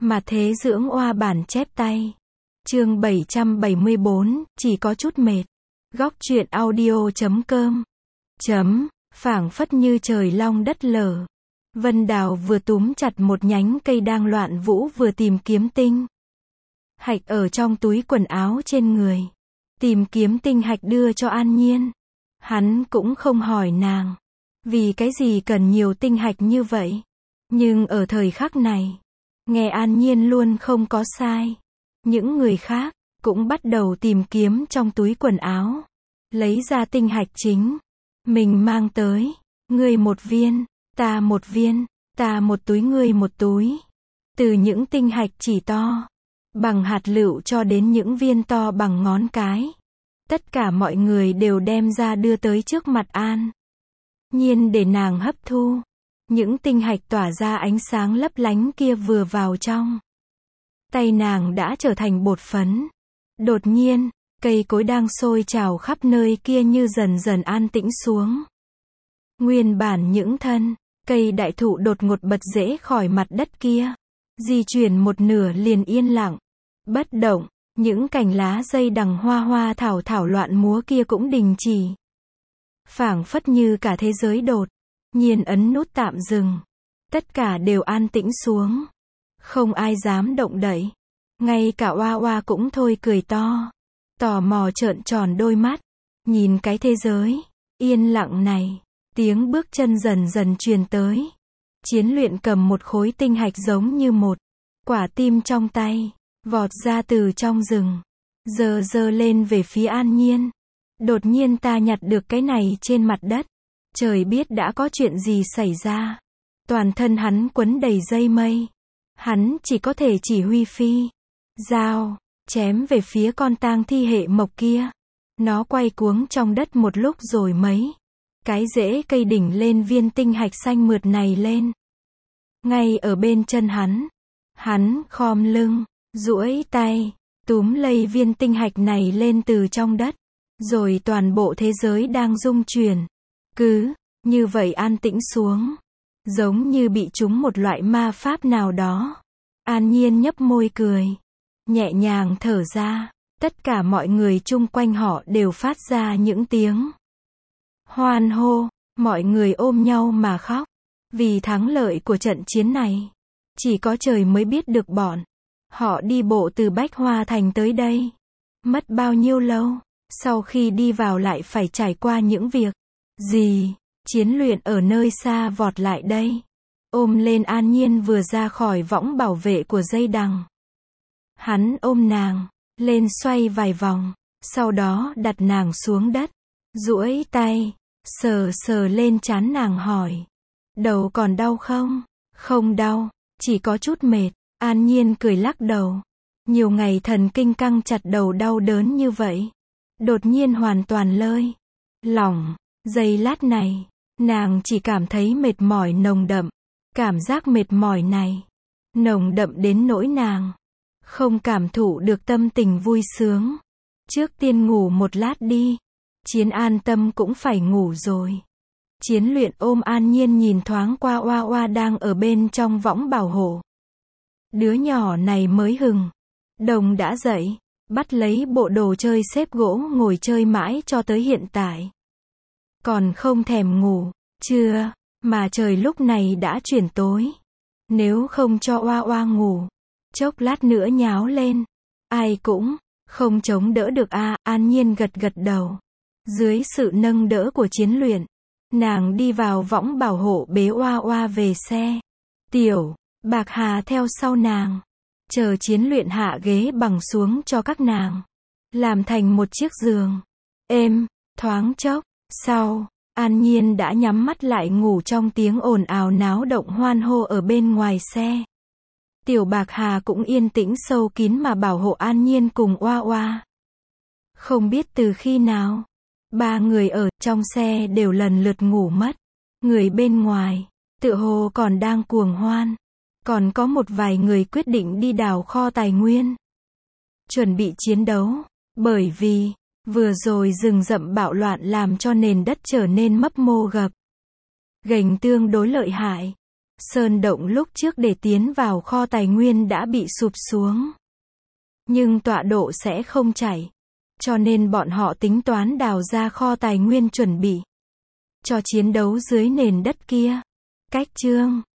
Mà thế dưỡng oa bản chép tay. Chương 774, chỉ có chút mệt. Góc truyện audio.com. Phảng phất như trời long đất lở. Vân Đào vừa túm chặt một nhánh cây đang loạn vũ vừa tìm kiếm tinh hạch ở trong túi quần áo trên người. Tìm kiếm tinh hạch đưa cho An Nhiên. Hắn cũng không hỏi nàng. Vì cái gì cần nhiều tinh hạch như vậy? Nhưng ở thời khắc này, nghe An Nhiên luôn không có sai. Những người khác cũng bắt đầu tìm kiếm trong túi quần áo. Lấy ra tinh hạch chính mình mang tới. Ngươi một viên, ta một viên, ta một túi ngươi một túi. Từ những tinh hạch chỉ to bằng hạt lựu cho đến những viên to bằng ngón cái. Tất cả mọi người đều đem ra đưa tới trước mặt An Nhiên để nàng hấp thu. Những tinh hạch tỏa ra ánh sáng lấp lánh kia vừa vào trong tay nàng đã trở thành bột phấn. Đột nhiên, cây cối đang sôi trào khắp nơi kia như dần dần an tĩnh xuống. Nguyên bản những thân cây đại thụ đột ngột bật rễ khỏi mặt đất kia, di chuyển một nửa liền yên lặng, bất động. Những cành lá dây đằng hoa hoa thảo thảo loạn múa kia cũng đình chỉ. Phảng phất như cả thế giới đột nhiên ấn nút tạm dừng. Tất cả đều an tĩnh xuống. Không ai dám động đậy. Ngay cả Oa Oa cũng thôi cười to. Tò mò trợn tròn đôi mắt. Nhìn cái thế giới yên lặng này. Tiếng bước chân dần dần truyền tới. Chiến Luyện cầm một khối tinh hạch giống như một quả tim trong tay. Vọt ra từ trong rừng. Giơ lên về phía An Nhiên. Đột nhiên ta nhặt được cái này trên mặt đất. Trời biết đã có chuyện gì xảy ra. Toàn thân hắn quấn đầy dây mây. Hắn chỉ có thể chỉ huy phi dao chém về phía con tang thi hệ mộc kia. Nó quay cuống trong đất một lúc rồi mấy cái rễ cây đỉnh lên viên tinh hạch xanh mượt này lên. Ngay ở bên chân hắn khom lưng, duỗi tay, túm lấy viên tinh hạch này lên từ trong đất. Rồi toàn bộ thế giới đang rung chuyển. Cứ như vậy an tĩnh xuống. Giống như bị trúng một loại ma pháp nào đó. An Nhiên nhấp môi cười. Nhẹ nhàng thở ra. Tất cả mọi người chung quanh họ đều phát ra những tiếng hoan hô. Mọi người ôm nhau mà khóc. Vì thắng lợi của trận chiến này. Chỉ có trời mới biết được bọn họ đi bộ từ Bách Hoa Thành tới đây. Mất bao nhiêu lâu. Sau khi đi vào lại phải trải qua những việc gì. Chiến Luyện ở nơi xa vọt lại đây. Ôm lên An Nhiên vừa ra khỏi võng bảo vệ của dây đằng. Hắn ôm nàng lên xoay vài vòng. Sau đó đặt nàng xuống đất. Duỗi tay sờ lên trán nàng hỏi. Đầu còn đau không? Không đau, chỉ có chút mệt. An Nhiên cười lắc đầu. Nhiều ngày thần kinh căng chặt đầu đau đớn như vậy. Đột nhiên hoàn toàn lơi lỏng. Giây lát này, nàng chỉ cảm thấy mệt mỏi nồng đậm. Cảm giác mệt mỏi này nồng đậm đến nỗi nàng không cảm thụ được tâm tình vui sướng. Trước tiên ngủ một lát đi. Chiến an tâm cũng phải ngủ rồi. Chiến Luyện ôm An Nhiên nhìn thoáng qua Oa Oa đang ở bên trong võng bảo hộ. Đứa nhỏ này mới hừng đông đã dậy. Bắt lấy bộ đồ chơi xếp gỗ ngồi chơi mãi cho tới hiện tại. Còn không thèm ngủ. Chưa, mà trời lúc này đã chuyển tối. Nếu không cho Oa Oa ngủ, chốc lát nữa nháo lên, ai cũng không chống đỡ được a. An Nhiên gật gật đầu. Dưới sự nâng đỡ của Chiến Luyện, nàng đi vào võng bảo hộ bế Oa Oa về xe. Tiểu Bạc Hà theo sau nàng. Chờ Chiến Luyện hạ ghế bằng xuống cho các nàng. Làm thành một chiếc giường êm, thoáng chốc. Sau, An Nhiên đã nhắm mắt lại ngủ trong tiếng ồn ào náo động hoan hô ở bên ngoài xe. Tiểu Bạc Hà cũng yên tĩnh sâu kín mà bảo hộ An Nhiên cùng Oa Oa. Không biết từ khi nào, ba người ở trong xe đều lần lượt ngủ mất. Người bên ngoài, tựa hồ còn đang cuồng hoan. Còn có một vài người quyết định đi đào kho tài nguyên. Chuẩn bị chiến đấu. Bởi vì, vừa rồi rừng rậm bạo loạn làm cho nền đất trở nên mấp mô gập ghềnh tương đối lợi hại. Sơn động lúc trước để tiến vào kho tài nguyên đã bị sụp xuống. Nhưng tọa độ sẽ không chảy. Cho nên bọn họ tính toán đào ra kho tài nguyên chuẩn bị cho chiến đấu dưới nền đất kia. Cách chương